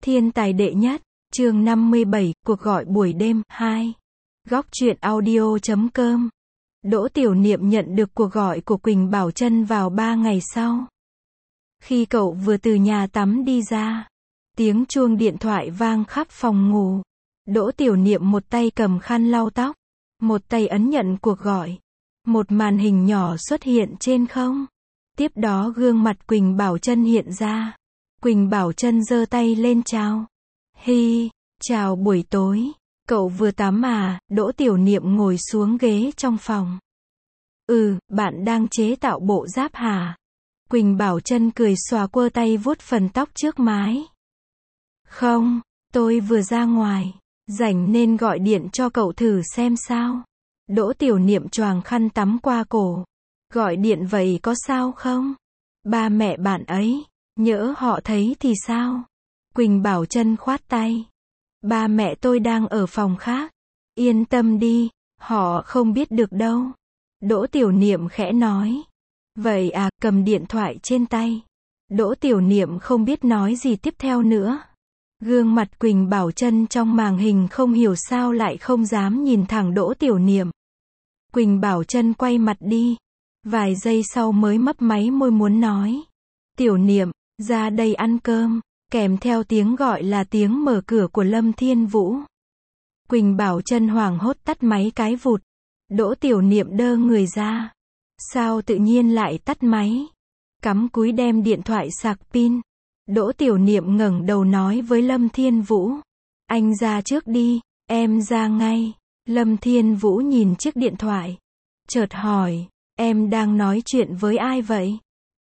Thiên tài đệ nhất, chương 57, cuộc gọi buổi đêm, 2. Góc truyện audio.com. Đỗ Tiểu Niệm nhận được cuộc gọi của Quỳnh Bảo Trân vào 3 ngày sau. Khi cậu vừa từ nhà tắm đi ra, tiếng chuông điện thoại vang khắp phòng ngủ. Đỗ Tiểu Niệm một tay cầm khăn lau tóc, một tay ấn nhận cuộc gọi. Một màn hình nhỏ xuất hiện trên không. Tiếp đó gương mặt Quỳnh Bảo Trân hiện ra. Quỳnh Bảo Trân giơ tay lên chào. Hi, chào buổi tối. Cậu vừa tắm à? Đỗ Tiểu Niệm ngồi xuống ghế trong phòng. Bạn đang chế tạo bộ giáp hả? Quỳnh Bảo Trân cười xòa quơ tay vuốt phần tóc trước mái. Không, tôi vừa ra ngoài, rảnh nên gọi điện cho cậu thử xem sao. Đỗ Tiểu Niệm choàng khăn tắm qua cổ. Gọi điện vậy có sao không? Ba mẹ bạn ấy, nhỡ họ thấy thì sao? Quỳnh Bảo Trân khoát tay. Ba mẹ tôi đang ở phòng khác. Yên tâm đi, họ không biết được đâu. Đỗ Tiểu Niệm khẽ nói. Vậy à, cầm điện thoại trên tay. Đỗ Tiểu Niệm không biết nói gì tiếp theo nữa. Gương mặt Quỳnh Bảo Trân trong màn hình không hiểu sao lại không dám nhìn thẳng Đỗ Tiểu Niệm. Quỳnh Bảo Trân quay mặt đi. Vài giây sau mới mấp máy môi muốn nói. Tiểu Niệm, ra đây ăn cơm. Kèm theo tiếng gọi là tiếng mở cửa của Lâm Thiên Vũ. Quỳnh Bảo Trân hoảng hốt tắt máy cái vụt. Đỗ Tiểu Niệm đơ người ra. Sao tự nhiên lại tắt máy? Cắm cúi đem điện thoại sạc pin. Đỗ Tiểu Niệm ngẩng đầu nói với Lâm Thiên Vũ. Anh ra trước đi, em ra ngay. Lâm Thiên Vũ nhìn chiếc điện thoại. Chợt hỏi, em đang nói chuyện với ai vậy?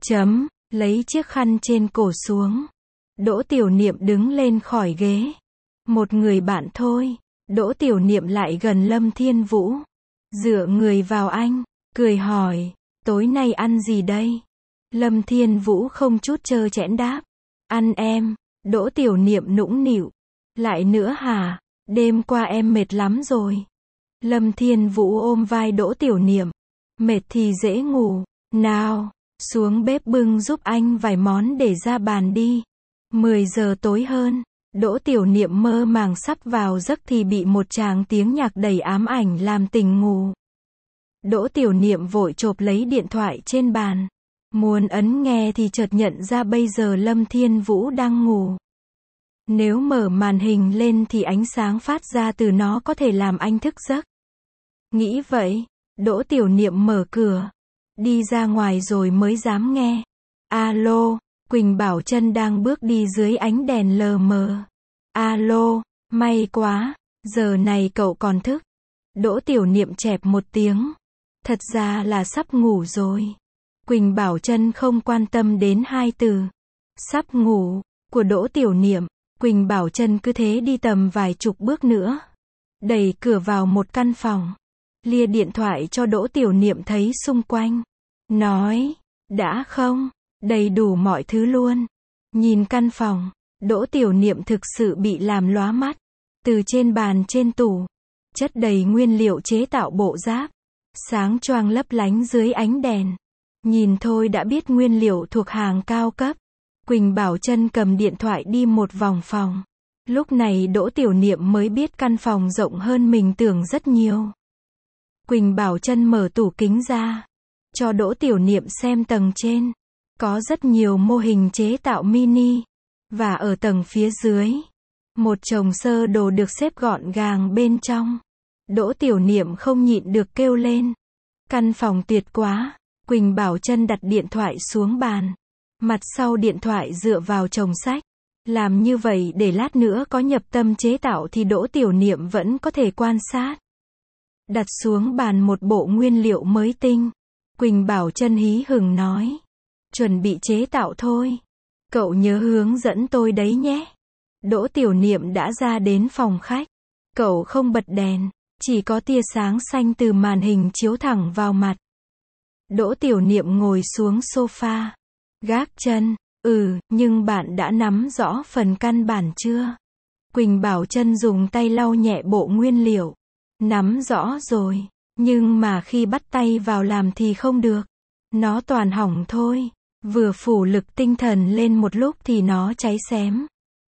Lấy chiếc khăn trên cổ xuống. Đỗ Tiểu Niệm đứng lên khỏi ghế. Một người bạn thôi. Đỗ Tiểu Niệm lại gần Lâm Thiên Vũ. Dựa người vào anh, cười hỏi, tối nay ăn gì đây? Lâm Thiên Vũ không chút trơ trẽn đáp. Ăn em. Đỗ Tiểu Niệm nũng nịu. Lại nữa hả? Đêm qua em mệt lắm rồi. Lâm Thiên Vũ ôm vai Đỗ Tiểu Niệm. Mệt thì dễ ngủ. Nào, xuống bếp bưng giúp anh vài món để ra bàn đi. 10 giờ tối hơn, Đỗ Tiểu Niệm mơ màng sắp vào giấc thì bị một tràng tiếng nhạc đầy ám ảnh làm tỉnh ngủ. Đỗ Tiểu Niệm vội chộp lấy điện thoại trên bàn. Muốn ấn nghe thì chợt nhận ra bây giờ Lâm Thiên Vũ đang ngủ. Nếu mở màn hình lên thì ánh sáng phát ra từ nó có thể làm anh thức giấc. Nghĩ vậy, Đỗ Tiểu Niệm mở cửa. Đi ra ngoài rồi mới dám nghe. Alo. Quỳnh Bảo Trân đang bước đi dưới ánh đèn lờ mờ. Alo, may quá, giờ này cậu còn thức. Đỗ Tiểu Niệm chẹp một tiếng. Thật ra là sắp ngủ rồi. Quỳnh Bảo Trân không quan tâm đến hai từ sắp ngủ của Đỗ Tiểu Niệm. Quỳnh Bảo Trân cứ thế đi tầm vài chục bước nữa. Đẩy cửa vào một căn phòng. Lia điện thoại cho Đỗ Tiểu Niệm thấy xung quanh. Nói, đã không? Đầy đủ mọi thứ luôn. Nhìn căn phòng, Đỗ Tiểu Niệm thực sự bị làm lóa mắt. Từ trên bàn trên tủ, chất đầy nguyên liệu chế tạo bộ giáp. Sáng choang lấp lánh dưới ánh đèn. Nhìn thôi đã biết nguyên liệu thuộc hàng cao cấp. Quỳnh Bảo Trân cầm điện thoại đi một vòng phòng. Lúc này Đỗ Tiểu Niệm mới biết căn phòng rộng hơn mình tưởng rất nhiều. Quỳnh Bảo Trân mở tủ kính ra. Cho Đỗ Tiểu Niệm xem tầng trên. Có rất nhiều mô hình chế tạo mini. Và ở tầng phía dưới, một chồng sơ đồ được xếp gọn gàng bên trong. Đỗ Tiểu Niệm không nhịn được kêu lên. Căn phòng tuyệt quá. Quỳnh Bảo Trân đặt điện thoại xuống bàn. Mặt sau điện thoại dựa vào chồng sách. Làm như vậy để lát nữa có nhập tâm chế tạo thì Đỗ Tiểu Niệm vẫn có thể quan sát. Đặt xuống bàn một bộ nguyên liệu mới tinh. Quỳnh Bảo Trân hí hửng nói. Chuẩn bị chế tạo thôi. Cậu nhớ hướng dẫn tôi đấy nhé. Đỗ Tiểu Niệm đã ra đến phòng khách. Cậu không bật đèn, chỉ có tia sáng xanh từ màn hình chiếu thẳng vào mặt. Đỗ Tiểu Niệm ngồi xuống sofa. Gác chân. Nhưng bạn đã nắm rõ phần căn bản chưa? Quỳnh Bảo Trân dùng tay lau nhẹ bộ nguyên liệu. Nắm rõ rồi, nhưng mà khi bắt tay vào làm thì không được. Nó toàn hỏng thôi. Vừa phủ lực tinh thần lên một lúc thì nó cháy xém.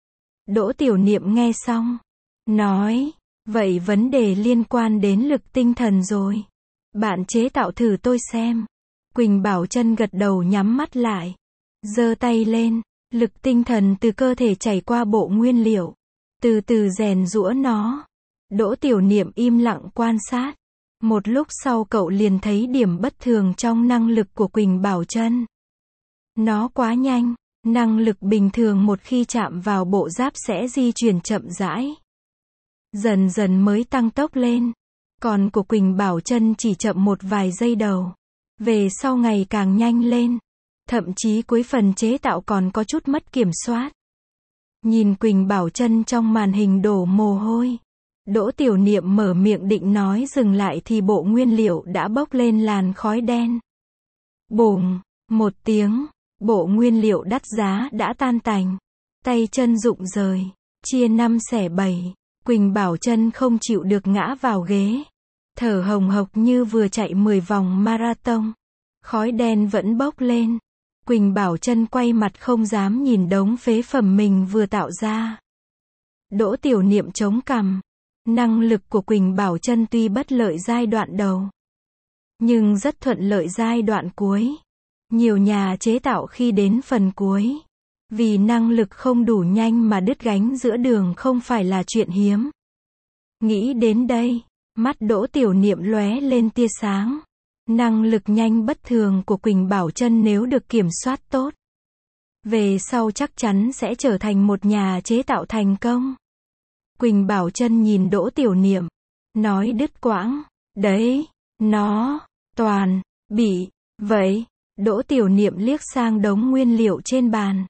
Đỗ Tiểu Niệm nghe xong, nói, vậy vấn đề liên quan đến lực tinh thần rồi. Bạn chế tạo thử tôi xem. Quỳnh Bảo Chân gật đầu nhắm mắt lại. Giơ tay lên, lực tinh thần từ cơ thể chảy qua bộ nguyên liệu. Từ từ rèn giũa nó. Đỗ Tiểu Niệm im lặng quan sát. Một lúc sau cậu liền thấy điểm bất thường trong năng lực của Quỳnh Bảo Chân. Nó quá nhanh, năng lực bình thường một khi chạm vào bộ giáp sẽ di chuyển chậm rãi. Dần dần mới tăng tốc lên. Còn của Quỳnh Bảo Chân chỉ chậm một vài giây đầu. Về sau ngày càng nhanh lên. Thậm chí cuối phần chế tạo còn có chút mất kiểm soát. Nhìn Quỳnh Bảo Chân trong màn hình đổ mồ hôi. Đỗ Tiểu Niệm mở miệng định nói dừng lại thì bộ nguyên liệu đã bốc lên làn khói đen. Bùng, một tiếng, bộ nguyên liệu đắt giá đã tan tành. Tay chân rụng rời, chia 5 xẻ 7. Quỳnh Bảo Chân không chịu được ngã vào ghế. Thở hồng hộc như vừa chạy 10 vòng marathon. Khói đen vẫn bốc lên. Quỳnh Bảo Chân quay mặt không dám nhìn đống phế phẩm mình vừa tạo ra. Đỗ Tiểu Niệm chống cằm. Năng lực của Quỳnh Bảo Chân tuy bất lợi giai đoạn đầu, nhưng rất thuận lợi giai đoạn cuối. Nhiều nhà chế tạo khi đến phần cuối, vì năng lực không đủ nhanh mà đứt gánh giữa đường không phải là chuyện hiếm. Nghĩ đến đây, mắt Đỗ Tiểu Niệm lóe lên tia sáng. Năng lực nhanh bất thường của Quỳnh Bảo Chân nếu được kiểm soát tốt, về sau chắc chắn sẽ trở thành một nhà chế tạo thành công. Quỳnh Bảo Chân nhìn Đỗ Tiểu Niệm, nói đứt quãng, đấy, nó, toàn, bị, vậy. Đỗ Tiểu Niệm liếc sang đống nguyên liệu trên bàn.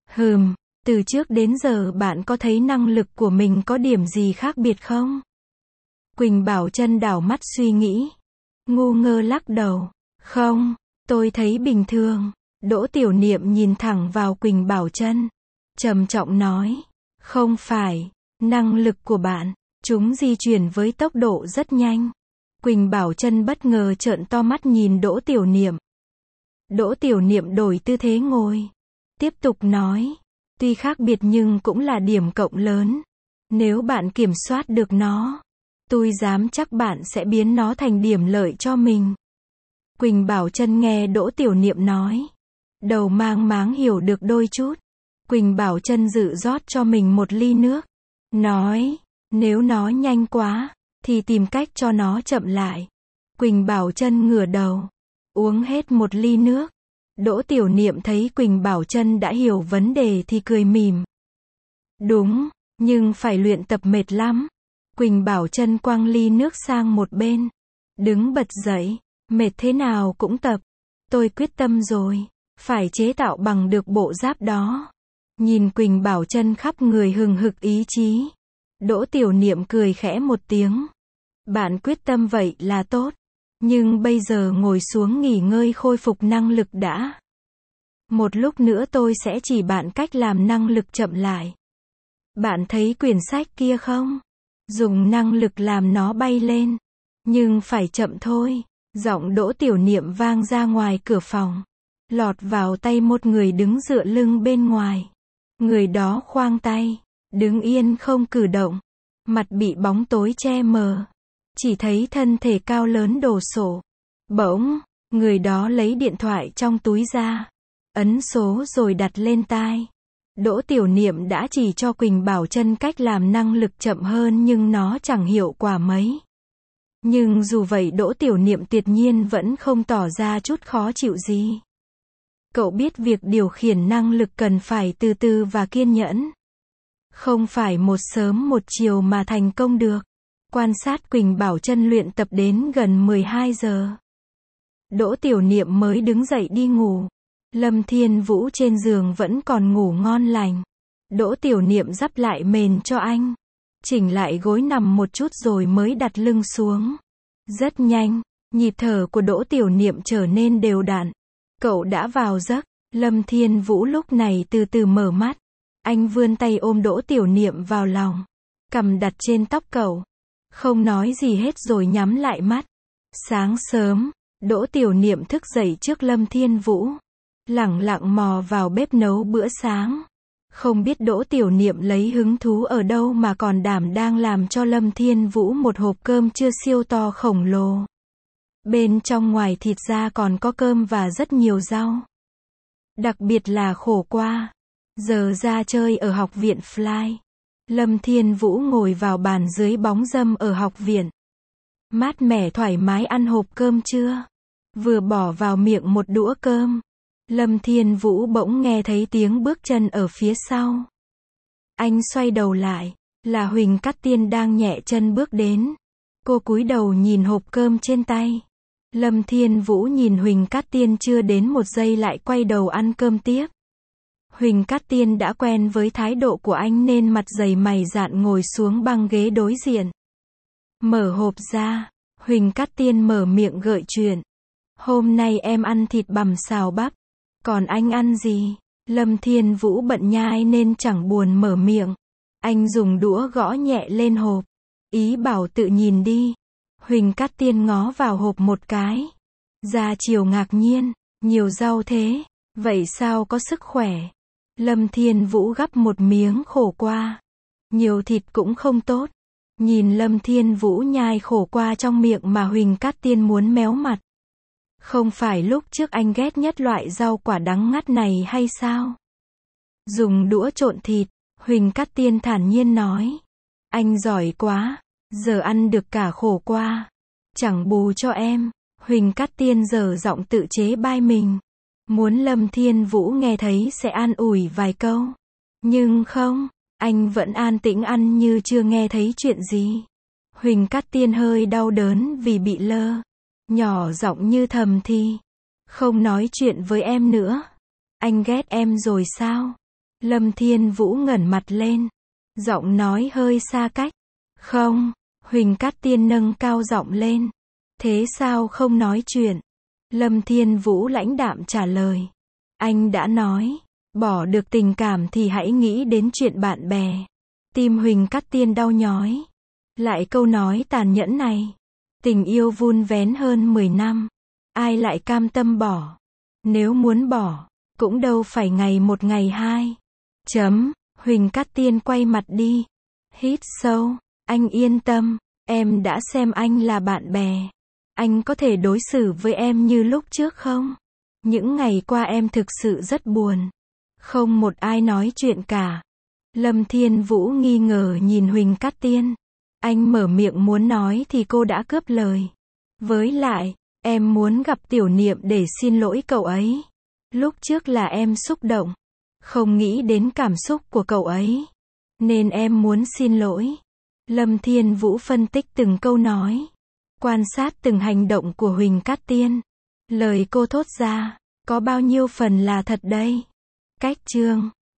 Từ trước đến giờ bạn có thấy năng lực của mình có điểm gì khác biệt không? Quỳnh Bảo Chân đảo mắt suy nghĩ. Ngu ngơ lắc đầu. Không, tôi thấy bình thường. Đỗ Tiểu Niệm nhìn thẳng vào Quỳnh Bảo Chân, trầm trọng nói. Không phải, năng lực của bạn, chúng di chuyển với tốc độ rất nhanh. Quỳnh Bảo Chân bất ngờ trợn to mắt nhìn Đỗ Tiểu Niệm. Đỗ Tiểu Niệm đổi tư thế ngồi. Tiếp tục nói. Tuy khác biệt nhưng cũng là điểm cộng lớn. Nếu bạn kiểm soát được nó, tôi dám chắc bạn sẽ biến nó thành điểm lợi cho mình. Quỳnh Bảo Chân nghe Đỗ Tiểu Niệm nói, đầu mang máng hiểu được đôi chút. Quỳnh Bảo Chân dự rót cho mình một ly nước. Nói, nếu nó nhanh quá, thì tìm cách cho nó chậm lại. Quỳnh Bảo Chân ngửa đầu, uống hết một ly nước. Đỗ Tiểu Niệm thấy Quỳnh Bảo Chân đã hiểu vấn đề thì cười mỉm. Đúng, nhưng phải luyện tập mệt lắm. Quỳnh Bảo Chân quăng ly nước sang một bên. Đứng bật dậy, mệt thế nào cũng tập. Tôi quyết tâm rồi, phải chế tạo bằng được bộ giáp đó. Nhìn Quỳnh Bảo Chân khắp người hừng hực ý chí. Đỗ Tiểu Niệm cười khẽ một tiếng. Bạn quyết tâm vậy là tốt. Nhưng bây giờ ngồi xuống nghỉ ngơi khôi phục năng lực đã. Một lúc nữa tôi sẽ chỉ bạn cách làm năng lực chậm lại. Bạn thấy quyển sách kia không? Dùng năng lực làm nó bay lên. Nhưng phải chậm thôi. Giọng Đỗ Tiểu Niệm vang ra ngoài cửa phòng. Lọt vào tay một người đứng dựa lưng bên ngoài. Người đó khoang tay, đứng yên không cử động. Mặt bị bóng tối che mờ. Chỉ thấy thân thể cao lớn đồ sộ. Bỗng, người đó lấy điện thoại trong túi ra. Ấn số rồi đặt lên tai. Đỗ Tiểu Niệm đã chỉ cho Quỳnh Bảo Chân cách làm năng lực chậm hơn nhưng nó chẳng hiệu quả mấy. Nhưng dù vậy Đỗ Tiểu Niệm tuyệt nhiên vẫn không tỏ ra chút khó chịu gì. Cậu biết việc điều khiển năng lực cần phải từ từ và kiên nhẫn. Không phải một sớm một chiều mà thành công được. Quan sát Quỳnh Bảo Chân luyện tập đến gần 12 giờ. Đỗ Tiểu Niệm mới đứng dậy đi ngủ. Lâm Thiên Vũ trên giường vẫn còn ngủ ngon lành. Đỗ Tiểu Niệm dắp lại mền cho anh. Chỉnh lại gối nằm một chút rồi mới đặt lưng xuống. Rất nhanh, nhịp thở của Đỗ Tiểu Niệm trở nên đều đặn. Cậu đã vào giấc. Lâm Thiên Vũ lúc này từ từ mở mắt. Anh vươn tay ôm Đỗ Tiểu Niệm vào lòng. Cằm đặt trên tóc cậu. Không nói gì hết rồi nhắm lại mắt. Sáng sớm, Đỗ Tiểu Niệm thức dậy trước Lâm Thiên Vũ. Lẳng lặng mò vào bếp nấu bữa sáng. Không biết Đỗ Tiểu Niệm lấy hứng thú ở đâu mà còn đảm đang làm cho Lâm Thiên Vũ một hộp cơm trưa siêu to khổng lồ. Bên trong ngoài thịt ra còn có cơm và rất nhiều rau. Đặc biệt là khổ qua. Giờ ra chơi ở học viện Fly. Lâm Thiên Vũ ngồi vào bàn dưới bóng râm ở học viện. Mát mẻ thoải mái ăn hộp cơm trưa. Vừa bỏ vào miệng một đũa cơm. Lâm Thiên Vũ bỗng nghe thấy tiếng bước chân ở phía sau. Anh xoay đầu lại. Là Huỳnh Cát Tiên đang nhẹ chân bước đến. Cô cúi đầu nhìn hộp cơm trên tay. Lâm Thiên Vũ nhìn Huỳnh Cát Tiên chưa đến một giây lại quay đầu ăn cơm tiếp. Huỳnh Cát Tiên đã quen với thái độ của anh nên mặt dày mày dạn ngồi xuống băng ghế đối diện. Mở hộp ra, Huỳnh Cát Tiên mở miệng gợi chuyện. Hôm nay em ăn thịt bằm xào bắp. Còn anh ăn gì? Lâm Thiên Vũ bận nhai nên chẳng buồn mở miệng. Anh dùng đũa gõ nhẹ lên hộp. Ý bảo tự nhìn đi. Huỳnh Cát Tiên ngó vào hộp một cái. Ra chiều ngạc nhiên. Nhiều rau thế. Vậy sao có sức khỏe? Lâm Thiên Vũ gắp một miếng khổ qua. Nhiều thịt cũng không tốt. Nhìn Lâm Thiên Vũ nhai khổ qua trong miệng mà Huỳnh Cát Tiên muốn méo mặt. Không phải lúc trước anh ghét nhất loại rau quả đắng ngắt này hay sao? Dùng đũa trộn thịt, Huỳnh Cát Tiên thản nhiên nói. Anh giỏi quá, giờ ăn được cả khổ qua. Chẳng bù cho em. Huỳnh Cát Tiên dở giọng tự chế bai mình. Muốn Lâm Thiên Vũ nghe thấy sẽ an ủi vài câu. Nhưng không, anh vẫn an tĩnh ăn như chưa nghe thấy chuyện gì. Huỳnh Cát Tiên hơi đau đớn vì bị lơ. Nhỏ giọng như thầm thì. Không nói chuyện với em nữa. Anh ghét em rồi sao? Lâm Thiên Vũ ngẩng mặt lên. Giọng nói hơi xa cách. Không, Huỳnh Cát Tiên nâng cao giọng lên. Thế sao không nói chuyện? Lâm Thiên Vũ lãnh đạm trả lời. Anh đã nói, bỏ được tình cảm thì hãy nghĩ đến chuyện bạn bè. Tim Huỳnh Cát Tiên đau nhói. Lại câu nói tàn nhẫn này. Tình yêu vun vén hơn 10 năm. Ai lại cam tâm bỏ? Nếu muốn bỏ, cũng đâu phải ngày một ngày hai. Huỳnh Cát Tiên quay mặt đi. Hít sâu. Anh yên tâm. Em đã xem anh là bạn bè. Anh có thể đối xử với em như lúc trước không? Những ngày qua em thực sự rất buồn. Không một ai nói chuyện cả. Lâm Thiên Vũ nghi ngờ nhìn Huỳnh Cát Tiên. Anh mở miệng muốn nói thì cô đã cướp lời. Với lại, em muốn gặp Tiểu Niệm để xin lỗi cậu ấy. Lúc trước là em xúc động. Không nghĩ đến cảm xúc của cậu ấy. Nên em muốn xin lỗi. Lâm Thiên Vũ phân tích từng câu nói. Quan sát từng hành động của Huỳnh Cát Tiên. Lời cô thốt ra, có bao nhiêu phần là thật đây? Cách chương